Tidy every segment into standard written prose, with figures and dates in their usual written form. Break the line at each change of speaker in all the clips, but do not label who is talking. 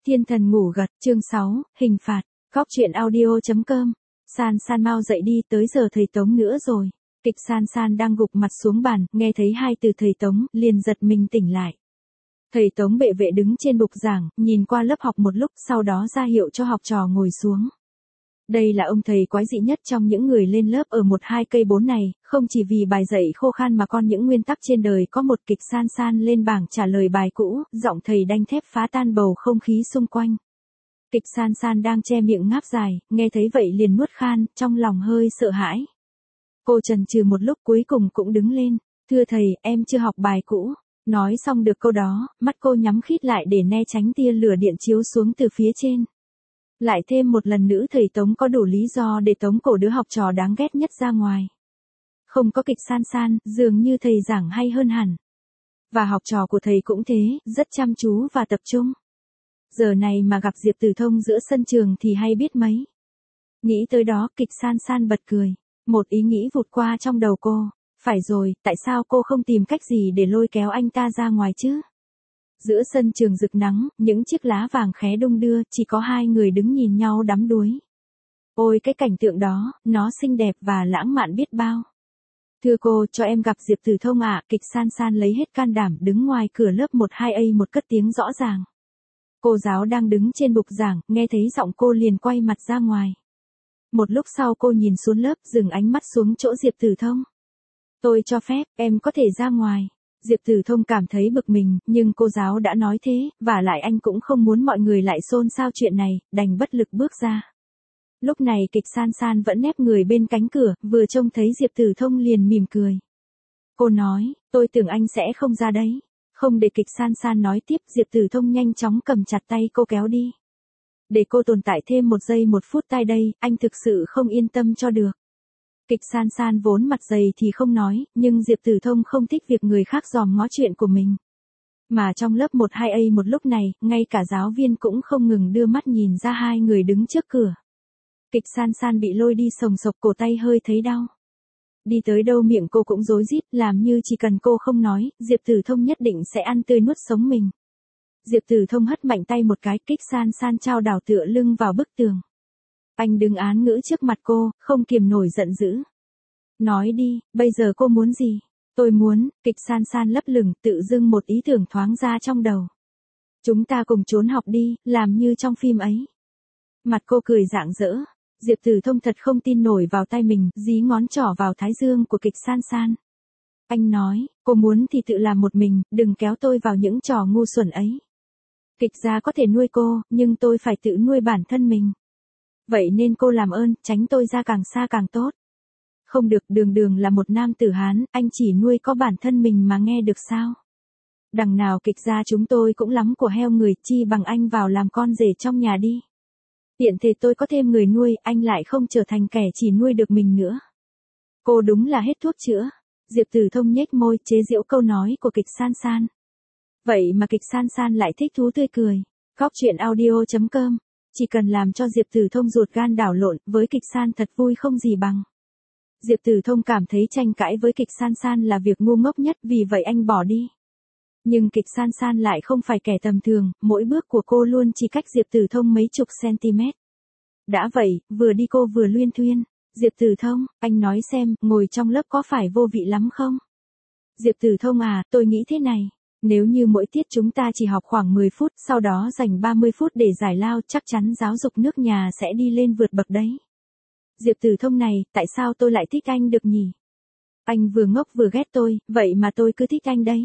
Thiên thần ngủ gật, chương 6, hình phạt, góc truyện audio.com. San San mau dậy đi, tới giờ thầy Tống nữa rồi. Kịch San San đang gục mặt xuống bàn, nghe thấy hai từ thầy Tống, liền giật mình tỉnh lại. Thầy Tống bệ vệ đứng trên bục giảng, nhìn qua lớp học một lúc, sau đó ra hiệu cho học trò ngồi xuống. Đây là ông thầy quái dị nhất trong những người lên lớp ở 1-2 cây 4 này, không chỉ vì bài dạy khô khan mà còn những nguyên tắc trên đời có một. Kịch San San lên bảng trả lời bài cũ, giọng thầy đanh thép phá tan bầu không khí xung quanh. Kịch San San đang che miệng ngáp dài, nghe thấy vậy liền nuốt khan, trong lòng hơi sợ hãi. Cô chần chừ một lúc cuối cùng cũng đứng lên, thưa thầy, em chưa học bài cũ. Nói xong được câu đó, mắt cô nhắm khít lại để né tránh tia lửa điện chiếu xuống từ phía trên. Lại thêm một lần nữa thầy Tống có đủ lý do để tống cổ đứa học trò đáng ghét nhất ra ngoài. Không có Kịch San San, dường như thầy giảng hay hơn hẳn. Và học trò của thầy cũng thế, rất chăm chú và tập trung. Giờ này mà gặp Diệp Tử Thông giữa sân trường thì hay biết mấy. Nghĩ tới đó, Kịch San San bật cười. Một ý nghĩ vụt qua trong đầu cô. Phải rồi, tại sao cô không tìm cách gì để lôi kéo anh ta ra ngoài chứ? Giữa sân trường rực nắng, những chiếc lá vàng khé đung đưa, chỉ có hai người đứng nhìn nhau đắm đuối. Ôi cái cảnh tượng đó, nó xinh đẹp và lãng mạn biết bao. Thưa cô, cho em gặp Diệp Tử Thông ạ. Kịch San San lấy hết can đảm đứng ngoài cửa lớp 12A một cất tiếng rõ ràng. Cô giáo đang đứng trên bục giảng, nghe thấy giọng cô liền quay mặt ra ngoài. Một lúc sau cô nhìn xuống lớp, dừng ánh mắt xuống chỗ Diệp Tử Thông. Tôi cho phép, em có thể ra ngoài. Diệp Tử Thông cảm thấy bực mình, nhưng cô giáo đã nói thế, và lại anh cũng không muốn mọi người lại xôn xao chuyện này, đành bất lực bước ra. Lúc này Kịch San San vẫn nép người bên cánh cửa, vừa trông thấy Diệp Tử Thông liền mỉm cười. Cô nói, tôi tưởng anh sẽ không ra đấy. Không để Kịch San San nói tiếp, Diệp Tử Thông nhanh chóng cầm chặt tay cô kéo đi. Để cô tồn tại thêm 1 giây 1 phút tại đây, anh thực sự không yên tâm cho được. Kịch San San vốn mặt dày thì không nói, nhưng Diệp Tử Thông không thích việc người khác dòm ngó chuyện của mình. Mà trong lớp 12A một lúc này, ngay cả giáo viên cũng không ngừng đưa mắt nhìn ra hai người đứng trước cửa. Kịch San San bị lôi đi sồng sộc, cổ tay hơi thấy đau. Đi tới đâu miệng cô cũng rối rít, làm như chỉ cần cô không nói, Diệp Tử Thông nhất định sẽ ăn tươi nuốt sống mình. Diệp Tử Thông hất mạnh tay một cái, Kịch San San chao đảo tựa lưng vào bức tường. Anh đứng án ngữ trước mặt cô, không kiềm nổi giận dữ. Nói đi, bây giờ cô muốn gì? Tôi muốn. Kịch San San lấp lửng, tự dưng một ý tưởng thoáng ra trong đầu. Chúng ta cùng trốn học đi, làm như trong phim ấy. Mặt cô cười rạng rỡ. Diệp Tử Thông thật không tin nổi vào tay mình, dí ngón trỏ vào thái dương của Kịch San San. Anh nói, cô muốn thì tự làm một mình, đừng kéo tôi vào những trò ngu xuẩn ấy. Kịch gia có thể nuôi cô, nhưng tôi phải tự nuôi bản thân mình. Vậy nên cô làm ơn, tránh tôi ra càng xa càng tốt. Không được, Đường Đường là một nam tử Hán, anh chỉ nuôi có bản thân mình mà nghe được sao? Đằng nào Kịch gia chúng tôi cũng lắm của heo người, chi bằng anh vào làm con rể trong nhà đi. Tiện thể tôi có thêm người nuôi, anh lại không trở thành kẻ chỉ nuôi được mình nữa. Cô đúng là hết thuốc chữa. Diệp Tử Thông nhếch môi, chế giễu câu nói của Kịch San San. Vậy mà Kịch San San lại thích thú tươi cười. Góc truyện audio.com. Chỉ cần làm cho Diệp Tử Thông ruột gan đảo lộn, với Kịch San thật vui không gì bằng. Diệp Tử Thông cảm thấy tranh cãi với Kịch San San là việc ngu ngốc nhất, vì vậy anh bỏ đi. Nhưng Kịch San San lại không phải kẻ tầm thường, mỗi bước của cô luôn chỉ cách Diệp Tử Thông mấy chục cm. Đã vậy, vừa đi cô vừa luyên thuyên. Diệp Tử Thông, anh nói xem, ngồi trong lớp có phải vô vị lắm không? Diệp Tử Thông à, tôi nghĩ thế này. Nếu như mỗi tiết chúng ta chỉ học khoảng 10 phút, sau đó dành 30 phút để giải lao, chắc chắn giáo dục nước nhà sẽ đi lên vượt bậc đấy. Diệp Tử Thông này, tại sao tôi lại thích anh được nhỉ? Anh vừa ngốc vừa ghét tôi, vậy mà tôi cứ thích anh đấy.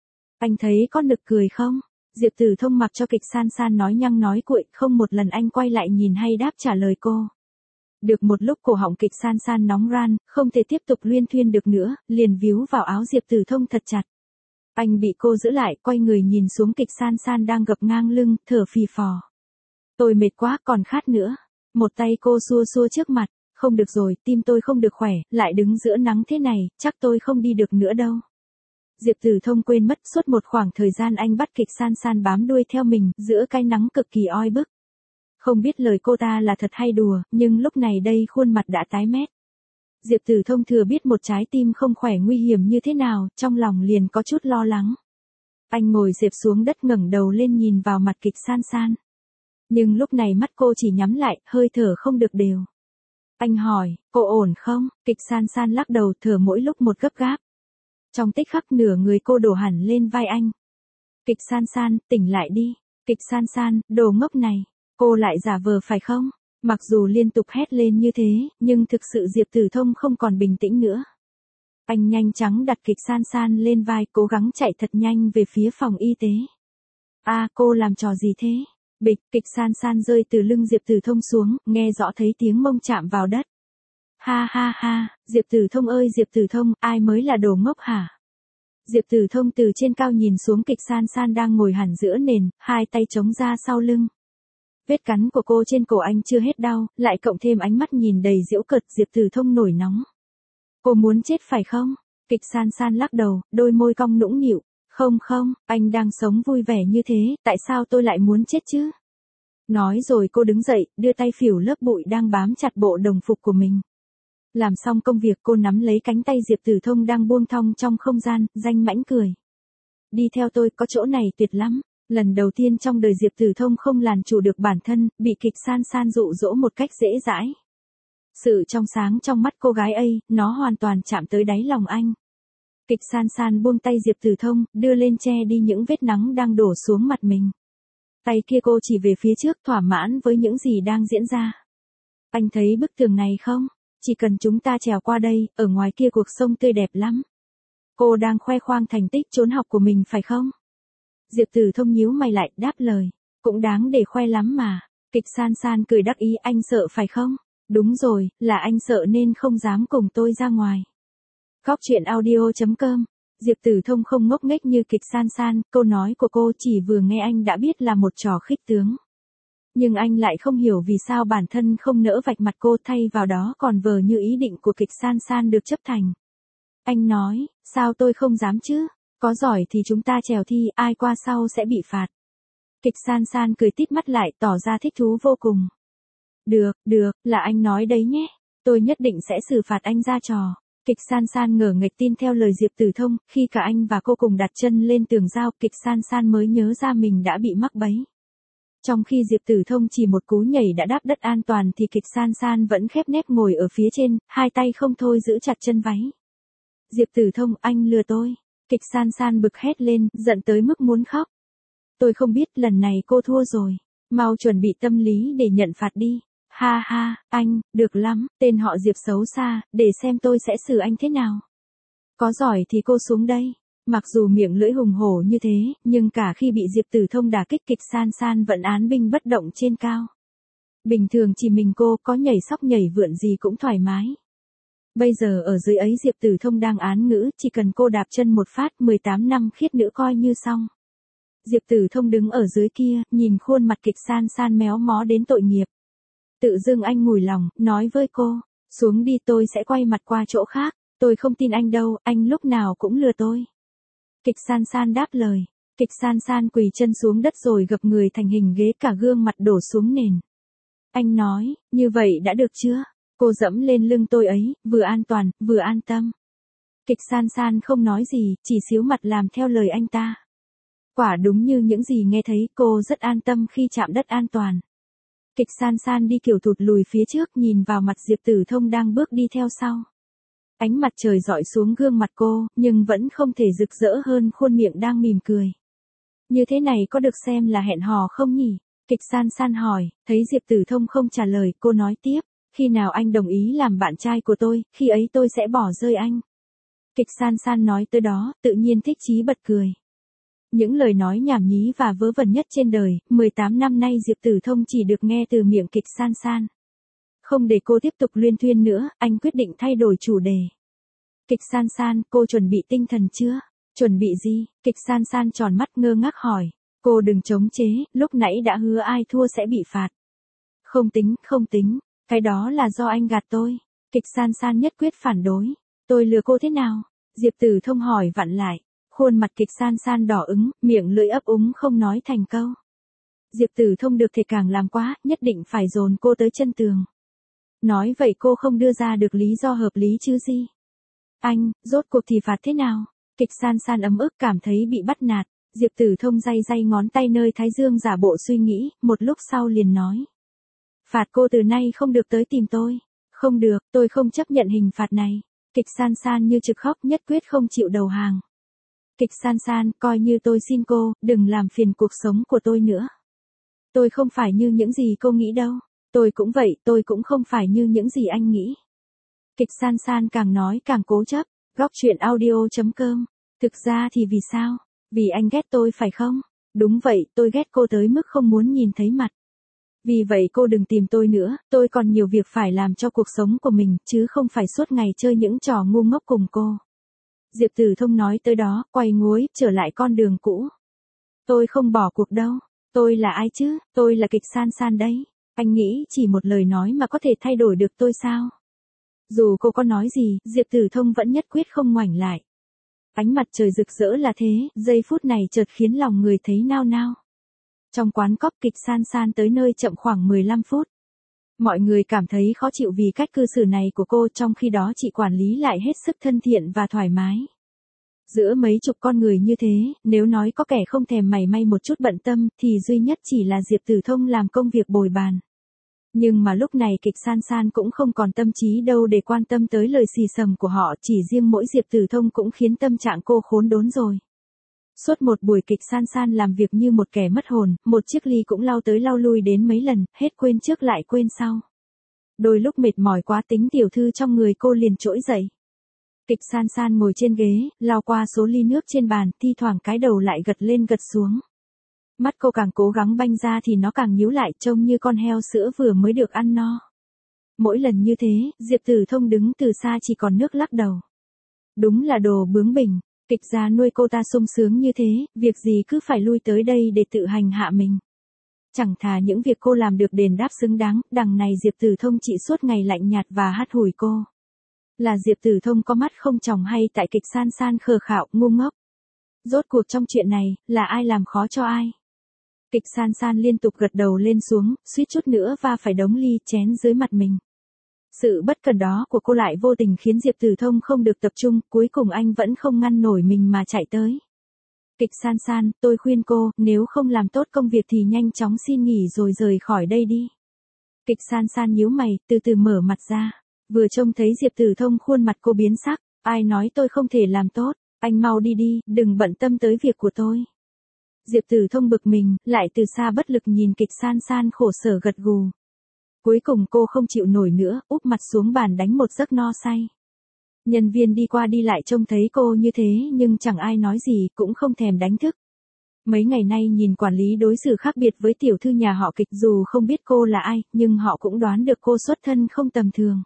Anh thấy có nực cười không? Diệp Tử Thông mặc cho Kịch San San nói nhăng nói cuội, không một lần anh quay lại nhìn hay đáp trả lời cô. Được một lúc cổ họng Kịch San San nóng ran, không thể tiếp tục luyên thuyên được nữa, liền víu vào áo Diệp Tử Thông thật chặt. Anh bị cô giữ lại, quay người nhìn xuống Kịch San San đang gập ngang lưng, thở phì phò. Tôi mệt quá, còn khát nữa. Một tay cô xua xua trước mặt. Không được rồi, tim tôi không được khỏe, lại đứng giữa nắng thế này, chắc tôi không đi được nữa đâu. Diệp Tử Thông quên mất suốt một khoảng thời gian anh bắt Kịch San San bám đuôi theo mình, giữa cái nắng cực kỳ oi bức. Không biết lời cô ta là thật hay đùa, nhưng lúc này đây khuôn mặt đã tái mét. Diệp Tử Thông thừa biết một trái tim không khỏe nguy hiểm như thế nào, trong lòng liền có chút lo lắng. Anh ngồi xổm xuống đất ngẩng đầu lên nhìn vào mặt Kịch San San. Nhưng lúc này mắt cô chỉ nhắm lại, hơi thở không được đều. Anh hỏi, cô ổn không? Kịch san san lắc đầu, thở mỗi lúc một gấp gáp. Trong tích khắc nửa người cô đổ hẳn lên vai anh. Kịch san san, tỉnh lại đi. Kịch san san, đồ ngốc này. Cô lại giả vờ phải không? Mặc dù liên tục hét lên như thế, nhưng thực sự Diệp Tử Thông không còn bình tĩnh nữa. Anh nhanh chóng đặt kịch san san lên vai, cố gắng chạy thật nhanh về phía phòng y tế. Cô làm trò gì thế? Bịch, kịch san san rơi từ lưng Diệp Tử Thông xuống, nghe rõ thấy tiếng mông chạm vào đất. Ha ha ha, Diệp Tử Thông ơi Diệp Tử Thông, ai mới là đồ ngốc hả? Diệp Tử Thông từ trên cao nhìn xuống kịch san san đang ngồi hẳn giữa nền, hai tay chống ra sau lưng. Vết cắn của cô trên cổ anh chưa hết đau, lại cộng thêm ánh mắt nhìn đầy giễu cợt, Diệp Tử Thông nổi nóng. Cô muốn chết phải không? Kịch san san lắc đầu, đôi môi cong nũng nịu. Không không, anh đang sống vui vẻ như thế, tại sao tôi lại muốn chết chứ? Nói rồi cô đứng dậy, đưa tay phủi lớp bụi đang bám chặt bộ đồng phục của mình. Làm xong công việc cô nắm lấy cánh tay Diệp Tử Thông đang buông thong trong không gian, danh mãnh cười. Đi theo tôi, có chỗ này tuyệt lắm. Lần đầu tiên trong đời Diệp Tử Thông không làm chủ được bản thân, bị kịch san san dụ dỗ một cách dễ dãi. Sự trong sáng trong mắt cô gái ấy, nó hoàn toàn chạm tới đáy lòng anh. Kịch san san buông tay Diệp Tử Thông, đưa lên che đi những vết nắng đang đổ xuống mặt mình. Tay kia cô chỉ về phía trước, thỏa mãn với những gì đang diễn ra. Anh thấy bức tường này không? Chỉ cần chúng ta trèo qua đây, ở ngoài kia cuộc sống tươi đẹp lắm. Cô đang khoe khoang thành tích trốn học của mình phải không? Diệp Tử Thông nhíu mày lại, đáp lời. Cũng đáng để khoe lắm mà. Kịch san san cười đắc ý, anh sợ phải không? Đúng rồi, là anh sợ nên không dám cùng tôi ra ngoài. Góc truyện audio.com. Diệp Tử Thông không ngốc nghếch như kịch san san, câu nói của cô chỉ vừa nghe anh đã biết là một trò khích tướng. Nhưng anh lại không hiểu vì sao bản thân không nỡ vạch mặt cô, thay vào đó còn vờ như ý định của kịch san san được chấp thành. Anh nói, sao tôi không dám chứ? Có giỏi thì chúng ta trèo thi, ai qua sau sẽ bị phạt. Kịch san san cười tít mắt lại, tỏ ra thích thú vô cùng. Được, là anh nói đấy nhé. Tôi nhất định sẽ xử phạt anh ra trò. Kịch san san ngờ nghệch tin theo lời Diệp Tử Thông, khi cả anh và cô cùng đặt chân lên tường giao, kịch san san mới nhớ ra mình đã bị mắc bẫy. Trong khi Diệp Tử Thông chỉ một cú nhảy đã đáp đất an toàn thì kịch san san vẫn khép nép ngồi ở phía trên, hai tay không thôi giữ chặt chân váy. Diệp Tử Thông, anh lừa tôi. Kịch san san bực hét lên, giận tới mức muốn khóc. Tôi không biết, lần này cô thua rồi. Mau chuẩn bị tâm lý để nhận phạt đi. Ha ha, anh, được lắm, tên họ Diệp xấu xa, để xem tôi sẽ xử anh thế nào. Có giỏi thì cô xuống đây. Mặc dù miệng lưỡi hùng hổ như thế, nhưng cả khi bị Diệp Tử Thông đả kích, kịch san san vẫn án binh bất động trên cao. Bình thường chỉ mình cô có nhảy sóc nhảy vượn gì cũng thoải mái. Bây giờ ở dưới ấy Diệp Tử Thông đang án ngữ, chỉ cần cô đạp chân một phát 18 năm khiết nữ coi như xong. Diệp Tử Thông đứng ở dưới kia, nhìn khuôn mặt kịch san san méo mó đến tội nghiệp. Tự dưng anh mùi lòng, nói với cô, xuống đi tôi sẽ quay mặt qua chỗ khác, tôi không tin anh đâu, anh lúc nào cũng lừa tôi. Kịch san san đáp lời, kịch san san quỳ chân xuống đất rồi gập người thành hình ghế, cả gương mặt đổ xuống nền. Anh nói, như vậy đã được chưa? Cô dẫm lên lưng tôi ấy, vừa an toàn, vừa an tâm. Kịch san san không nói gì, chỉ xíu mặt làm theo lời anh ta. Quả đúng như những gì nghe thấy, cô rất an tâm khi chạm đất an toàn. Kịch san san đi kiểu thụt lùi phía trước, nhìn vào mặt Diệp Tử Thông đang bước đi theo sau. Ánh mặt trời rọi xuống gương mặt cô, nhưng vẫn không thể rực rỡ hơn khuôn miệng đang mỉm cười. Như thế này có được xem là hẹn hò không nhỉ? Kịch san san hỏi, thấy Diệp Tử Thông không trả lời, cô nói tiếp, khi nào anh đồng ý làm bạn trai của tôi, khi ấy tôi sẽ bỏ rơi anh. Kịch san san nói tới đó, tự nhiên thích chí bật cười. Những lời nói nhảm nhí và vớ vẩn nhất trên đời, 18 năm nay Diệp Tử Thông chỉ được nghe từ miệng kịch san san. Không để cô tiếp tục luyên thuyên nữa, anh quyết định thay đổi chủ đề. Kịch san san, cô chuẩn bị tinh thần chưa? Chuẩn bị gì? Kịch san san tròn mắt ngơ ngác hỏi. Cô đừng chống chế, lúc nãy đã hứa ai thua sẽ bị phạt. Không tính, cái đó là do anh gạt tôi. Kịch san san nhất quyết phản đối. Tôi lừa cô thế nào? Diệp Tử Thông hỏi vặn lại. Khuôn mặt kịch san san đỏ ứng, miệng lưỡi ấp úng không nói thành câu. Diệp Tử Thông được thể càng làm quá, nhất định phải dồn cô tới chân tường. Nói vậy cô không đưa ra được lý do hợp lý chứ gì? Anh, rốt cuộc thì phạt thế nào? Kịch san san ấm ức cảm thấy bị bắt nạt. Diệp Tử Thông day day ngón tay nơi thái dương giả bộ suy nghĩ, một lúc sau liền nói. Phạt cô từ nay không được tới tìm tôi. Không được, tôi không chấp nhận hình phạt này. Kịch San San như trực khóc nhất quyết không chịu đầu hàng. Kịch San San, coi như tôi xin cô, đừng làm phiền cuộc sống của tôi nữa. Tôi không phải như những gì cô nghĩ đâu. Tôi cũng vậy, tôi cũng không phải như những gì anh nghĩ. Kịch San San càng nói càng cố chấp. Góc truyện audio.com. Thực ra thì vì sao? Vì anh ghét tôi phải không? Đúng vậy, tôi ghét cô tới mức không muốn nhìn thấy mặt. Vì vậy cô đừng tìm tôi nữa, tôi còn nhiều việc phải làm cho cuộc sống của mình, chứ không phải suốt ngày chơi những trò ngu ngốc cùng cô. Diệp Tử Thông nói tới đó, quay nguối, trở lại con đường cũ. Tôi không bỏ cuộc đâu. Tôi là ai chứ? Tôi là Kịch San San đấy. Anh nghĩ chỉ một lời nói mà có thể thay đổi được tôi sao? Dù cô có nói gì, Diệp Tử Thông vẫn nhất quyết không ngoảnh lại. Ánh mặt trời rực rỡ là thế, giây phút này chợt khiến lòng người thấy nao nao. Trong quán cóc Kịch San San tới nơi chậm khoảng 15 phút. Mọi người cảm thấy khó chịu vì cách cư xử này của cô, trong khi đó chị quản lý lại hết sức thân thiện và thoải mái. Giữa mấy chục con người như thế, nếu nói có kẻ không thèm mảy may một chút bận tâm, thì duy nhất chỉ là Diệp Tử Thông làm công việc bồi bàn. Nhưng mà lúc này Kịch San San cũng không còn tâm trí đâu để quan tâm tới lời xì xầm của họ, chỉ riêng mỗi Diệp Tử Thông cũng khiến tâm trạng cô khốn đốn rồi. Suốt một buổi Kịch San San làm việc như một kẻ mất hồn, một chiếc ly cũng lau tới lau lui đến mấy lần, hết quên trước lại quên sau. Đôi lúc mệt mỏi quá, tính tiểu thư trong người cô liền trỗi dậy. Kịch San San ngồi trên ghế, lau qua số ly nước trên bàn, thi thoảng cái đầu lại gật lên gật xuống. Mắt cô càng cố gắng banh ra thì nó càng nhíu lại, trông như con heo sữa vừa mới được ăn no. Mỗi lần như thế, Diệp Tử Thông đứng từ xa chỉ còn nước lắc đầu. Đúng là đồ bướng bỉnh. Kịch gia nuôi cô ta sung sướng như thế, việc gì cứ phải lui tới đây để tự hành hạ mình. Chẳng thà những việc cô làm được đền đáp xứng đáng, đằng này Diệp Tử Thông chỉ suốt ngày lạnh nhạt và hắt hủi cô. Là Diệp Tử Thông có mắt không tròng hay tại Kịch San San khờ khạo, ngu ngốc? Rốt cuộc trong chuyện này, là ai làm khó cho ai? Kịch San San liên tục gật đầu lên xuống, suýt chút nữa va phải đống ly chén dưới mặt mình. Sự bất cẩn đó của cô lại vô tình khiến Diệp Tử Thông không được tập trung, cuối cùng anh vẫn không ngăn nổi mình mà chạy tới. Kịch San San, tôi khuyên cô, nếu không làm tốt công việc thì nhanh chóng xin nghỉ rồi rời khỏi đây đi. Kịch San San nhíu mày, từ từ mở mặt ra. Vừa trông thấy Diệp Tử Thông khuôn mặt cô biến sắc, ai nói tôi không thể làm tốt, anh mau đi đi, đừng bận tâm tới việc của tôi. Diệp Tử Thông bực mình, lại từ xa bất lực nhìn Kịch San San khổ sở gật gù. Cuối cùng cô không chịu nổi nữa, úp mặt xuống bàn đánh một giấc no say. Nhân viên đi qua đi lại trông thấy cô như thế nhưng chẳng ai nói gì, cũng không thèm đánh thức. Mấy ngày nay nhìn quản lý đối xử khác biệt với tiểu thư nhà họ Kịch, dù không biết cô là ai, nhưng họ cũng đoán được cô xuất thân không tầm thường.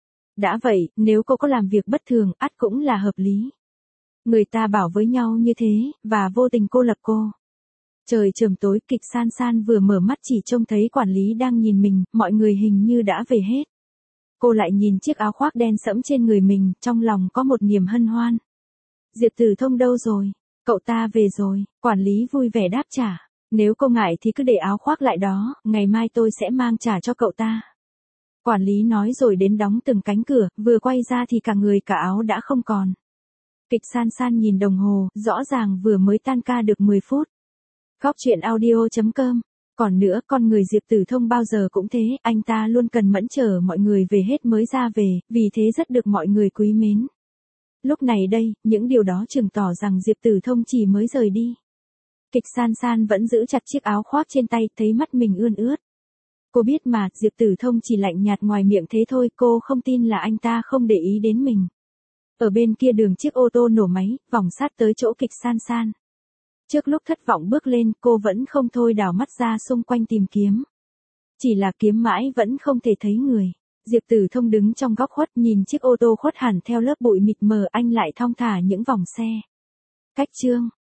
Đã vậy, nếu cô có làm việc bất thường, ắt cũng là hợp lý. Người ta bảo với nhau như thế, và vô tình cô lập cô. Trời chờm tối, Kịch San San vừa mở mắt chỉ trông thấy quản lý đang nhìn mình, mọi người hình như đã về hết. Cô lại nhìn chiếc áo khoác đen sẫm trên người mình, trong lòng có một niềm hân hoan. Diệp Tử Thông đâu rồi? Cậu ta về rồi, quản lý vui vẻ đáp trả. Nếu cô ngại thì cứ để áo khoác lại đó, ngày mai tôi sẽ mang trả cho cậu ta. Quản lý nói rồi đến đóng từng cánh cửa, vừa quay ra thì cả người cả áo đã không còn. Kịch San San nhìn đồng hồ, rõ ràng vừa mới tan ca được 10 phút. Góc truyện audio.com. Còn nữa, con người Diệp Tử Thông bao giờ cũng thế, anh ta luôn cần mẫn chờ mọi người về hết mới ra về, vì thế rất được mọi người quý mến. Lúc này đây, những điều đó chứng tỏ rằng Diệp Tử Thông chỉ mới rời đi. Kịch San San vẫn giữ chặt chiếc áo khoác trên tay, thấy mắt mình ươn ướt. Cô biết mà, Diệp Tử Thông chỉ lạnh nhạt ngoài miệng thế thôi, cô không tin là anh ta không để ý đến mình. Ở bên kia đường chiếc ô tô nổ máy, vòng sát tới chỗ Kịch San San. Trước lúc thất vọng bước lên, cô vẫn không thôi đảo mắt ra xung quanh tìm kiếm. Chỉ là kiếm mãi vẫn không thể thấy người. Diệp Tử Thông đứng trong góc khuất nhìn chiếc ô tô khuất hẳn theo lớp bụi mịt mờ, anh lại thong thả những vòng xe. Cách chương.